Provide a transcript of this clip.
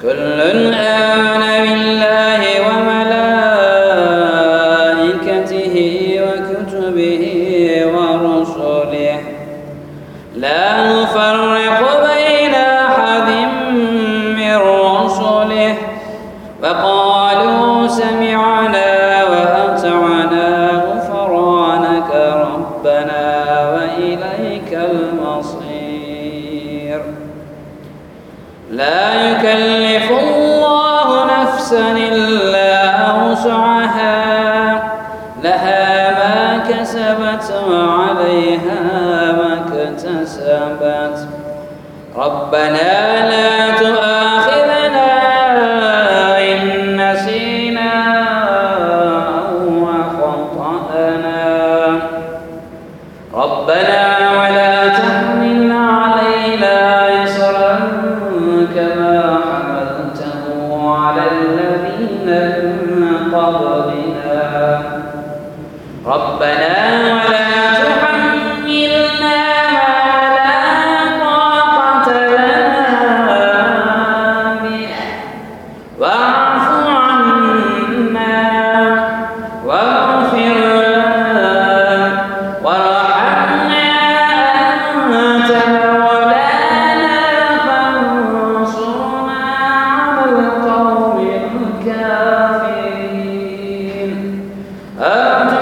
كل آمن بالله وملائكته وكتبه ورسله لا نفرق بين أحد من رسله وقالوا سمعنا وأطعنا غفرانك ربنا وإليك المصير. لا يكلف الله نفسا إلا وسعها لها ما كسبت وعليها ما اكتسبت ربنا لا تؤاخذنا إن نسينا أو أخطأنا ربنا ولا تحمل علينا إصرا كما حملته على الذين من قبلنا ربنا ولا تحملنا ما لا طاقة لنا به واعف عنا واغفر لنا وارحمنا أنت مولانا فانصرنا على القوم الكافرين.